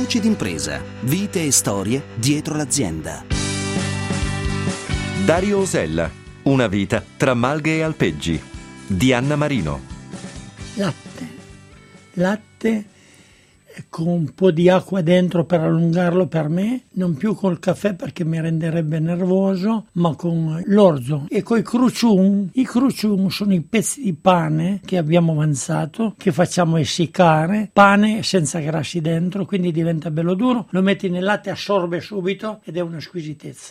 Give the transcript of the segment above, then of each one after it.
Voci d'impresa, vite e storie dietro l'azienda. Dario Osella, una vita tra malghe e alpeggi, di Anna Marino. Latte con un po' di acqua dentro per allungarlo per me, non più col caffè perché mi renderebbe nervoso, ma con l'orzo e coi crucium. I crucium sono i pezzi di pane che abbiamo avanzato, che facciamo essiccare, pane senza grassi dentro, quindi diventa bello duro, lo metti nel latte, assorbe subito ed è una squisitezza.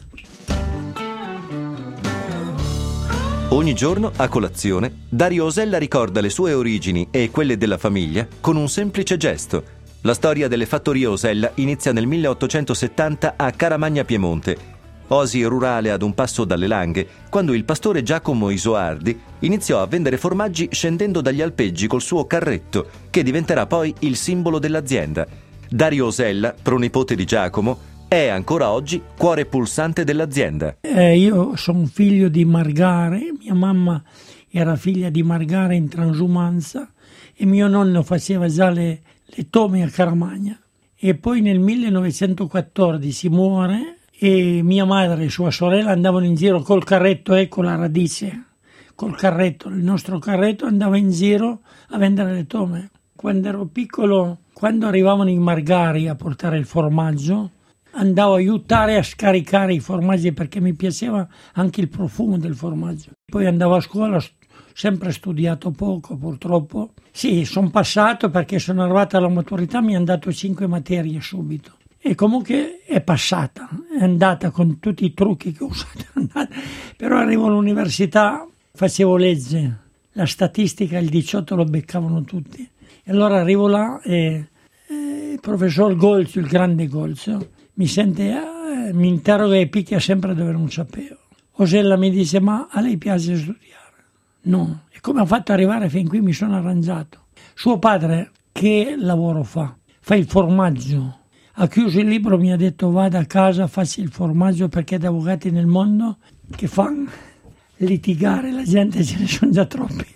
Ogni giorno, a colazione, Dario Osella ricorda le sue origini e quelle della famiglia con un semplice gesto. La storia delle fattorie Osella inizia nel 1870 a Caramagna Piemonte, oasi rurale ad un passo dalle Langhe, quando il pastore Giacomo Isoardi iniziò a vendere formaggi scendendo dagli alpeggi col suo carretto, che diventerà poi il simbolo dell'azienda. Dario Osella, pronipote di Giacomo, è ancora oggi cuore pulsante dell'azienda. Io sono figlio di Margare, mia mamma era figlia di Margare in transumanza e mio nonno faceva già le tome a Caramagna. E poi nel 1914 muore e mia madre e sua sorella andavano in giro col carretto, ecco la radice, col carretto, il nostro carretto andava in giro a vendere le tome. Quando ero piccolo, quando arrivavano i Margari a portare il formaggio, andavo a aiutare a scaricare i formaggi perché mi piaceva anche il profumo del formaggio. Poi andavo a scuola, sempre studiato poco purtroppo. Sì, sono passato perché sono arrivato alla maturità, mi hanno dato 5 materie subito. E comunque è passata, è andata con tutti i trucchi che ho usato. Però arrivo all'università, facevo legge, la statistica il 18 lo beccavano tutti. E allora arrivo là e il professor Golzio, il grande Golzio, mi sente, mi interroga e picchia sempre dove non sapevo. Osella mi dice, ma a lei piace studiare? No. E come ha fatto ad arrivare fin qui? Mi sono arrangiato. Suo padre, che lavoro fa? Fa il formaggio. Ha chiuso il libro, mi ha detto, vada a casa, faccia il formaggio perché da avvocati nel mondo che fanno litigare la gente ce ne sono già troppi.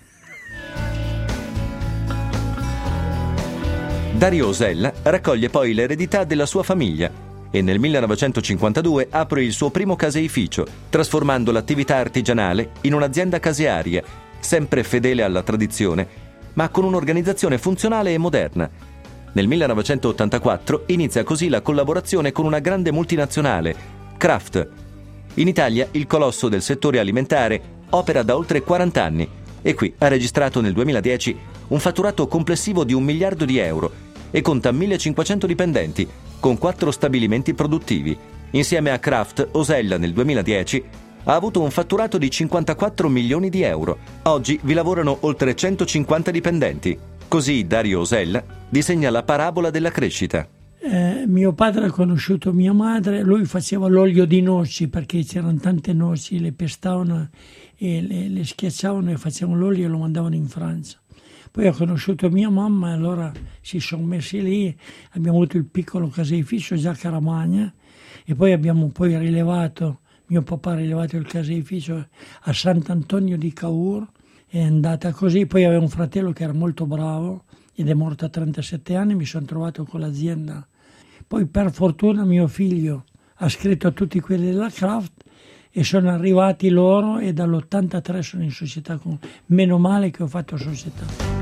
Dario Osella raccoglie poi l'eredità della sua famiglia e nel 1952 apre il suo primo caseificio, trasformando l'attività artigianale in un'azienda casearia, sempre fedele alla tradizione, ma con un'organizzazione funzionale e moderna. Nel 1984 inizia così la collaborazione con una grande multinazionale, Kraft. In Italia il colosso del settore alimentare opera da oltre 40 anni e qui ha registrato nel 2010 un fatturato complessivo di 1 miliardo di euro e conta 1500 dipendenti, con 4 stabilimenti produttivi. Insieme a Kraft, Osella nel 2010 ha avuto un fatturato di 54 milioni di euro. Oggi vi lavorano oltre 150 dipendenti. Così Dario Osella disegna la parabola della crescita. Mio padre ha conosciuto mia madre, lui faceva l'olio di noci perché c'erano tante noci, le pestavano e le schiacciavano e facevano l'olio e lo mandavano in Francia. Poi ha conosciuto mia mamma e allora si sono messi lì, abbiamo avuto il piccolo caseificio già a Caramagna e poi abbiamo rilevato, mio papà ha rilevato il caseificio a Sant'Antonio di Cavour, è andata così, poi avevo un fratello che era molto bravo ed è morto a 37 anni, mi sono trovato con l'azienda. Poi per fortuna mio figlio ha scritto a tutti quelli della Kraft e sono arrivati loro e dall'83 sono in società con... Meno male che ho fatto società.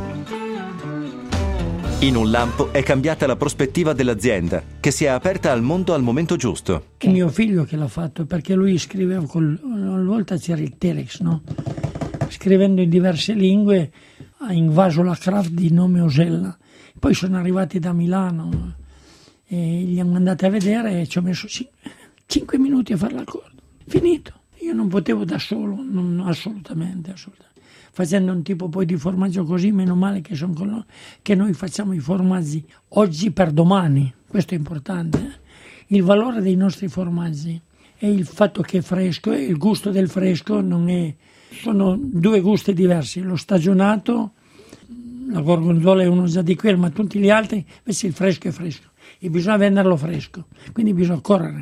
In un lampo è cambiata la prospettiva dell'azienda, che si è aperta al mondo al momento giusto. È mio figlio che l'ha fatto, perché lui scriveva, una volta c'era il telex, no? Scrivendo in diverse lingue ha invaso la Kraft di nome Osella. Poi sono arrivati da Milano e li hanno mandati a vedere e ci ho messo 5 minuti a fare l'accordo. Finito. Io non potevo da solo, assolutamente. Facendo un tipo poi di formaggio così, meno male che sono con noi, che noi facciamo i formaggi oggi per domani. Questo è importante. Il valore dei nostri formaggi è il fatto che è fresco e il gusto del fresco non è... Sono 2 gusti diversi. Lo stagionato, la gorgonzola è uno già di quello, ma tutti gli altri invece il fresco è fresco. E bisogna venderlo fresco, quindi bisogna correre.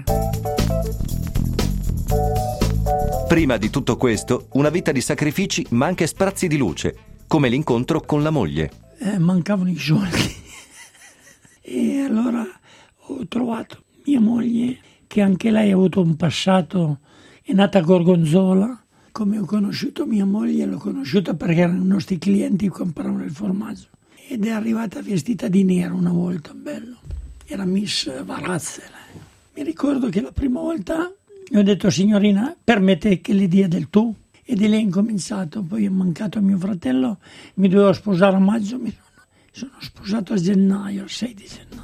Prima di tutto questo, una vita di sacrifici ma anche sprazzi di luce, come l'incontro con la moglie. Mancavano i soldi. E allora ho trovato mia moglie, che anche lei ha avuto un passato, è nata a Gorgonzola. Come ho conosciuto mia moglie, l'ho conosciuta perché erano i nostri clienti che compravano il formaggio. Ed è arrivata vestita di nero una volta, bello. Era Miss Varazze. Mi ricordo che la prima volta gli ho detto: signorina, permette che le dia del tu? E di lei è incominciato. Poi è mancato mio fratello, mi dovevo sposare a maggio, mi sono sposato a gennaio, il 6 di gennaio.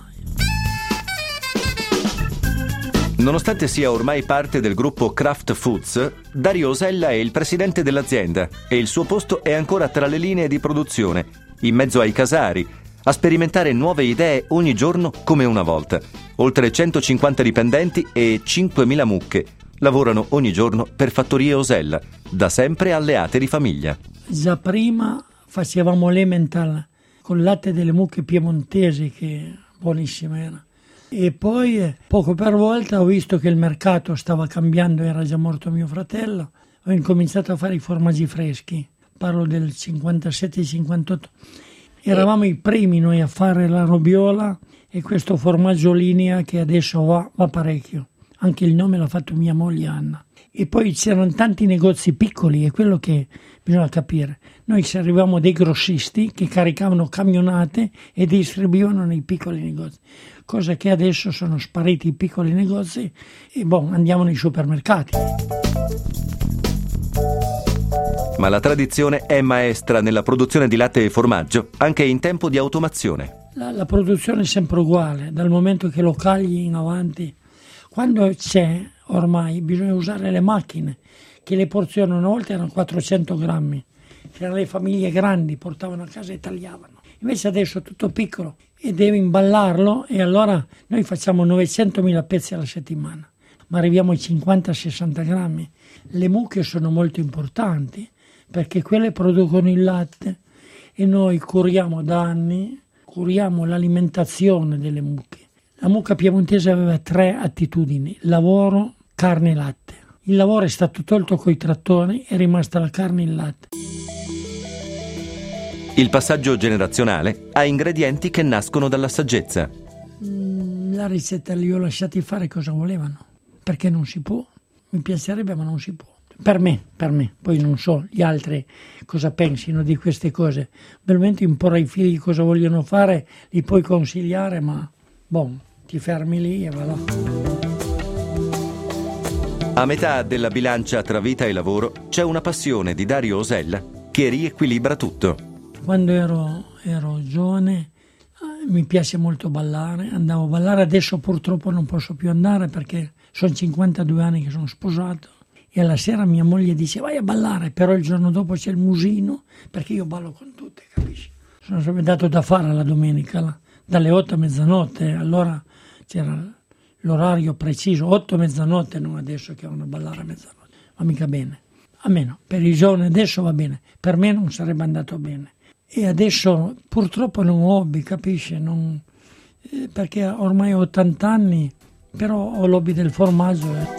Nonostante sia ormai parte del gruppo Kraft Foods, Dario Osella è il presidente dell'azienda e il suo posto è ancora tra le linee di produzione, in mezzo ai casari, a sperimentare nuove idee ogni giorno come una volta. Oltre 150 dipendenti e 5.000 mucche lavorano ogni giorno per Fattorie Osella, da sempre alleate di famiglia. Già prima facevamo l'emmental con il latte delle mucche piemontesi, che buonissima era. E poi, poco per volta, ho visto che il mercato stava cambiando, era già morto mio fratello, ho incominciato a fare i formaggi freschi, parlo del 57-58. Eravamo i primi noi a fare la robiola e questo formaggio linea che adesso va parecchio. Anche il nome l'ha fatto mia moglie Anna. E poi c'erano tanti negozi piccoli, è quello che bisogna capire. Noi servivamo dei grossisti che caricavano camionate e distribuivano nei piccoli negozi, cosa che adesso sono spariti i piccoli negozi e andiamo nei supermercati. Ma la tradizione è maestra nella produzione di latte e formaggio, anche in tempo di automazione. La produzione è sempre uguale, dal momento che lo cagli in avanti. Quando c'è, ormai, bisogna usare le macchine, che le porzioni una volta erano 400 grammi. C'erano le famiglie grandi, portavano a casa e tagliavano. Invece adesso è tutto piccolo e devi imballarlo, e allora noi facciamo 900.000 pezzi alla settimana, ma arriviamo ai 50-60 grammi. Le mucche sono molto importanti perché quelle producono il latte e noi curiamo da anni, curiamo l'alimentazione delle mucche. La mucca piemontese aveva 3 attitudini: lavoro, carne e latte. Il lavoro è stato tolto coi trattori, è rimasta la carne e il latte. Il passaggio generazionale ha ingredienti che nascono dalla saggezza. La ricetta li ho lasciati fare cosa volevano, perché non si può. Mi piacerebbe, ma non si può. Per me. Poi non so gli altri cosa pensino di queste cose. Veramente imporre ai figli cosa vogliono fare, li puoi consigliare, ma ti fermi lì e va là. A metà della bilancia tra vita e lavoro c'è una passione di Dario Osella che riequilibra tutto. Quando ero giovane mi piace molto ballare, andavo a ballare, adesso purtroppo non posso più andare perché sono 52 anni che sono sposato, e alla sera mia moglie dice vai a ballare, però il giorno dopo c'è il musino, perché io ballo con tutte, capisci? Sono sempre dato da fare la domenica, dalle 8 a mezzanotte, allora c'era l'orario preciso, 8 a mezzanotte, non adesso che vanno a ballare a mezzanotte, va mica bene. Almeno per i giovani adesso va bene, per me non sarebbe andato bene. E adesso purtroppo è un hobby, capisci? Perché ormai ho 80 anni, però ho l'hobby del formaggio.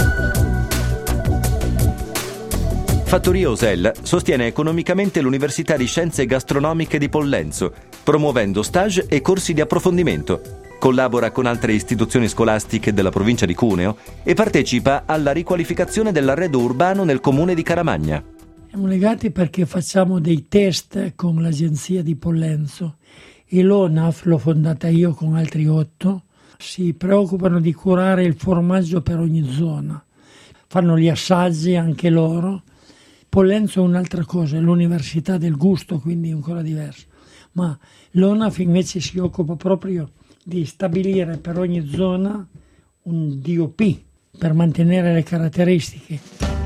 Fattorie Osella sostiene economicamente l'Università di Scienze Gastronomiche di Pollenzo, promuovendo stage e corsi di approfondimento. Collabora con altre istituzioni scolastiche della provincia di Cuneo e partecipa alla riqualificazione dell'arredo urbano nel comune di Caramagna. Siamo legati perché facciamo dei test con l'agenzia di Pollenzo e l'ONAF, l'ho fondata io con altri 8, si preoccupano di curare il formaggio per ogni zona. Fanno gli assaggi anche loro. Pollenzo è un'altra cosa, è l'università del gusto, quindi è ancora diverso. Ma l'ONAF invece si occupa proprio di stabilire per ogni zona un DOP per mantenere le caratteristiche.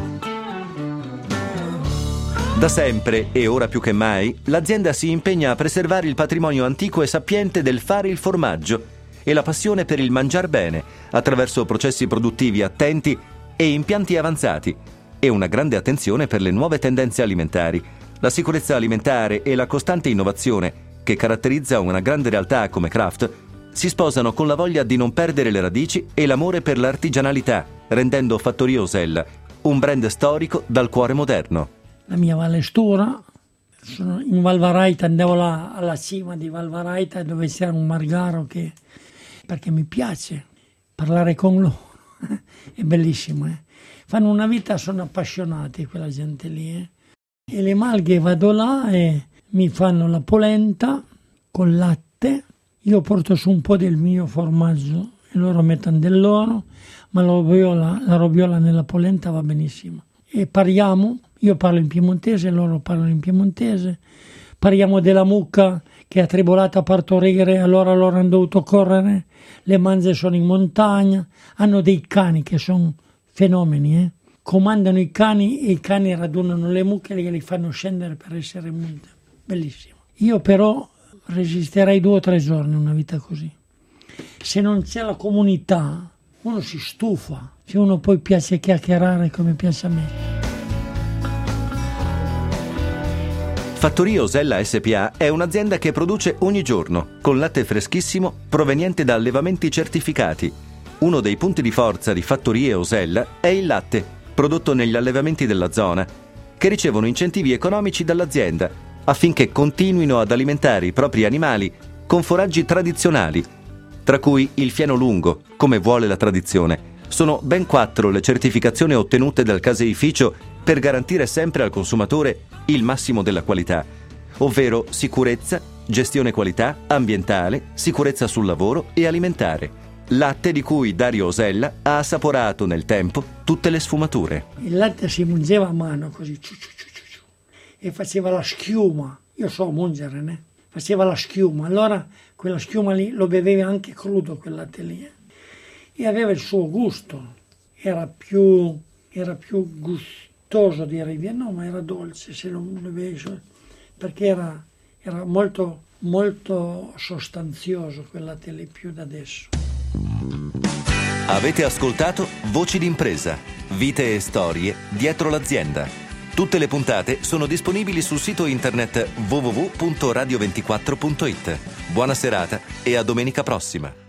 Da sempre, e ora più che mai, l'azienda si impegna a preservare il patrimonio antico e sapiente del fare il formaggio e la passione per il mangiar bene, attraverso processi produttivi attenti e impianti avanzati, e una grande attenzione per le nuove tendenze alimentari, la sicurezza alimentare e la costante innovazione che caratterizza una grande realtà come Kraft, si sposano con la voglia di non perdere le radici e l'amore per l'artigianalità, rendendo Fattorie Osella un brand storico dal cuore moderno. La mia Valestura, sono in Val Varaita, andavo là alla cima di Val Varaita dove c'era un margaro che perché mi piace parlare con loro. È bellissimo, eh? Fanno una vita, sono appassionati quella gente lì, eh? E le malghe vado là e mi fanno la polenta con latte, io porto su un po' del mio formaggio e loro mettono del loro, ma la roviola nella polenta va benissimo. E parliamo, io parlo in piemontese, loro parlano in piemontese, parliamo della mucca che è tribolata a partorire, allora loro hanno dovuto correre, le manze sono in montagna, hanno dei cani che sono fenomeni, eh? Comandano i cani e i cani radunano le mucche e li fanno scendere per essere multe. Bellissimo. Io però resisterei 2 o 3 giorni una vita così. Se non c'è la comunità, uno si stufa. Se uno poi piace chiacchierare come piace a me. Fattoria Osella SPA è un'azienda che produce ogni giorno, con latte freschissimo proveniente da allevamenti certificati. Uno dei punti di forza di Fattorie Osella è il latte, prodotto negli allevamenti della zona, che ricevono incentivi economici dall'azienda affinché continuino ad alimentare i propri animali con foraggi tradizionali, tra cui il fieno lungo, come vuole la tradizione. Sono ben 4 le certificazioni ottenute dal caseificio per garantire sempre al consumatore il massimo della qualità, ovvero sicurezza, gestione qualità, ambientale, sicurezza sul lavoro e alimentare. Latte di cui Dario Osella ha assaporato nel tempo tutte le sfumature. Il latte si mungeva a mano così, e faceva la schiuma. Io so mungere, né? Faceva la schiuma. Allora quella schiuma lì lo beveva anche crudo, quel latte lì. E aveva il suo gusto. Era più gustoso, direi. No, ma era dolce se lo bevevi, perché era molto, molto sostanzioso quel latte lì, più da adesso. Avete ascoltato Voci d'impresa, vite e storie dietro l'azienda. Tutte le puntate sono disponibili sul sito internet www.radio24.it. Buona serata e a domenica prossima.